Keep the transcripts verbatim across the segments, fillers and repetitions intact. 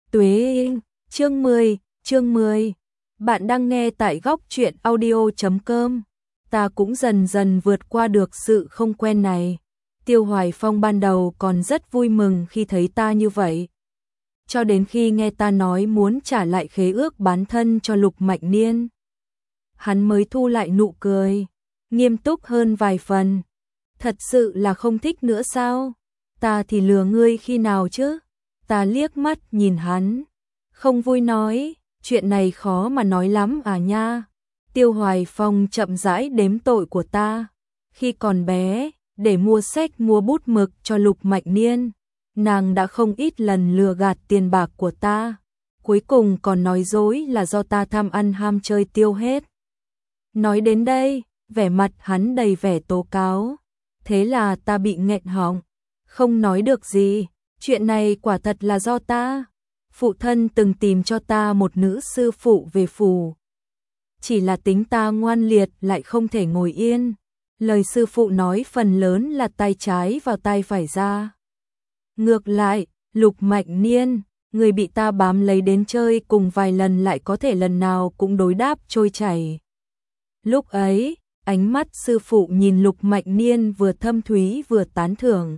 Tuế, chương mười, chương mười. Bạn đang nghe tại góc truyện audio chấm com. Ta cũng dần dần vượt qua được sự không quen này. Tiêu Hoài Phong ban đầu còn rất vui mừng khi thấy ta như vậy. Cho đến khi nghe ta nói muốn trả lại khế ước bán thân cho Lục Mạnh Niên. Hắn mới thu lại nụ cười, nghiêm túc hơn vài phần. Thật sự là không thích nữa sao? Ta thì lừa ngươi khi nào chứ? Ta liếc mắt nhìn hắn, không vui nói, chuyện này khó mà nói lắm à nha. Tiêu Hoài Phong chậm rãi đếm tội của ta. Khi còn bé, để mua sách mua bút mực cho Lục Mạnh Niên, nàng đã không ít lần lừa gạt tiền bạc của ta. Cuối cùng còn nói dối là do ta tham ăn ham chơi tiêu hết. Nói đến đây, vẻ mặt hắn đầy vẻ tố cáo. Thế là ta bị nghẹn họng, không nói được gì. Chuyện này quả thật là do ta. Phụ thân từng tìm cho ta một nữ sư phụ về phủ. Chỉ là tính ta ngoan liệt lại không thể ngồi yên. Lời sư phụ nói phần lớn là tay trái vào tay phải ra. Ngược lại, Lục Mạnh Niên, người bị ta bám lấy đến chơi cùng vài lần lại có thể lần nào cũng đối đáp trôi chảy. Lúc ấy, ánh mắt sư phụ nhìn Lục Mạnh Niên vừa thâm thúy vừa tán thưởng.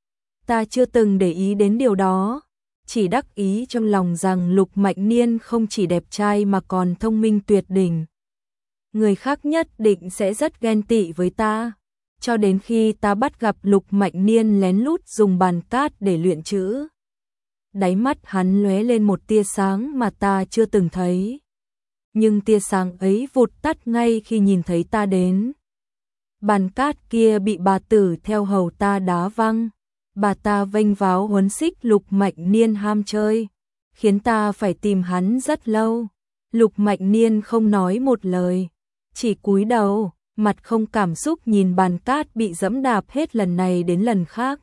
Ta chưa từng để ý đến điều đó, chỉ đắc ý trong lòng rằng Lục Mạnh Niên không chỉ đẹp trai mà còn thông minh tuyệt đỉnh. Người khác nhất định sẽ rất ghen tị với ta, cho đến khi ta bắt gặp Lục Mạnh Niên lén lút dùng bàn cát để luyện chữ. Đáy mắt hắn lóe lên một tia sáng mà ta chưa từng thấy. Nhưng tia sáng ấy vụt tắt ngay khi nhìn thấy ta đến. Bàn cát kia bị bà tử theo hầu ta đá văng. Bà ta vênh váo huấn xích Lục Mạnh Niên ham chơi, khiến ta phải tìm hắn rất lâu. Lục Mạnh Niên không nói một lời, chỉ cúi đầu, mặt không cảm xúc nhìn bàn cát bị dẫm đạp hết lần này đến lần khác.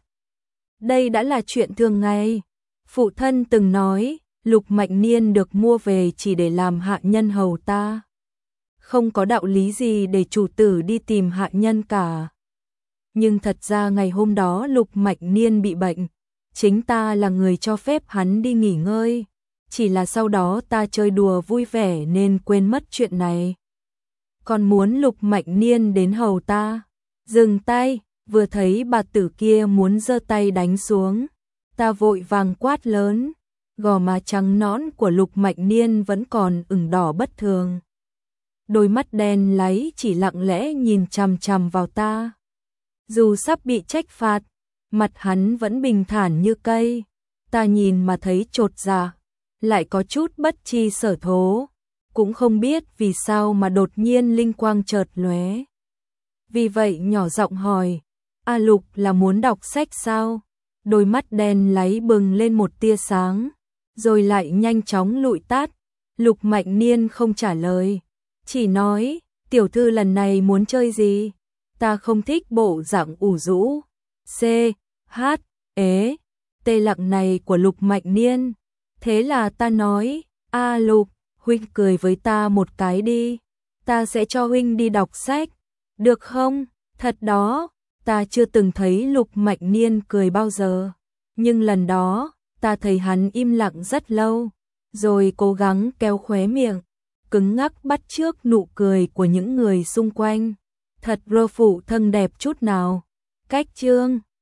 Đây đã là chuyện thường ngày. Phụ thân từng nói, Lục Mạnh Niên được mua về chỉ để làm hạ nhân hầu ta. Không có đạo lý gì để chủ tử đi tìm hạ nhân cả. Nhưng thật ra ngày hôm đó Lục Mạnh Niên bị bệnh, chính ta là người cho phép hắn đi nghỉ ngơi. Chỉ là sau đó ta chơi đùa vui vẻ nên quên mất chuyện này. Còn muốn Lục Mạnh Niên đến hầu ta. Dừng tay, vừa thấy bà tử kia muốn giơ tay đánh xuống. Ta vội vàng quát lớn, gò má trắng nõn của Lục Mạnh Niên vẫn còn ửng đỏ bất thường. Đôi mắt đen láy chỉ lặng lẽ nhìn chằm chằm vào ta. Dù sắp bị trách phạt, mặt hắn vẫn bình thản như cây. Ta nhìn mà thấy chột dạ, lại có chút bất tri sở thố. Cũng không biết vì sao mà đột nhiên linh quang chợt lóe. Vì vậy nhỏ giọng hỏi, A Lục là muốn đọc sách sao? Đôi mắt đen láy bừng lên một tia sáng, rồi lại nhanh chóng lụi tắt. Lục Mạnh Niên không trả lời, chỉ nói, tiểu thư lần này muốn chơi gì? Ta không thích bộ dạng ủ rũ, C, H, ế, tê lặng này của Lục Mạnh Niên. Thế là ta nói, A Lục, huynh cười với ta một cái đi, ta sẽ cho huynh đi đọc sách, được không? Thật đó, ta chưa từng thấy Lục Mạnh Niên cười bao giờ, nhưng lần đó, ta thấy hắn im lặng rất lâu, rồi cố gắng kéo khóe miệng, cứng ngắc bắt chước nụ cười của những người xung quanh. Thật rơ phụ thân đẹp chút nào. Cách chương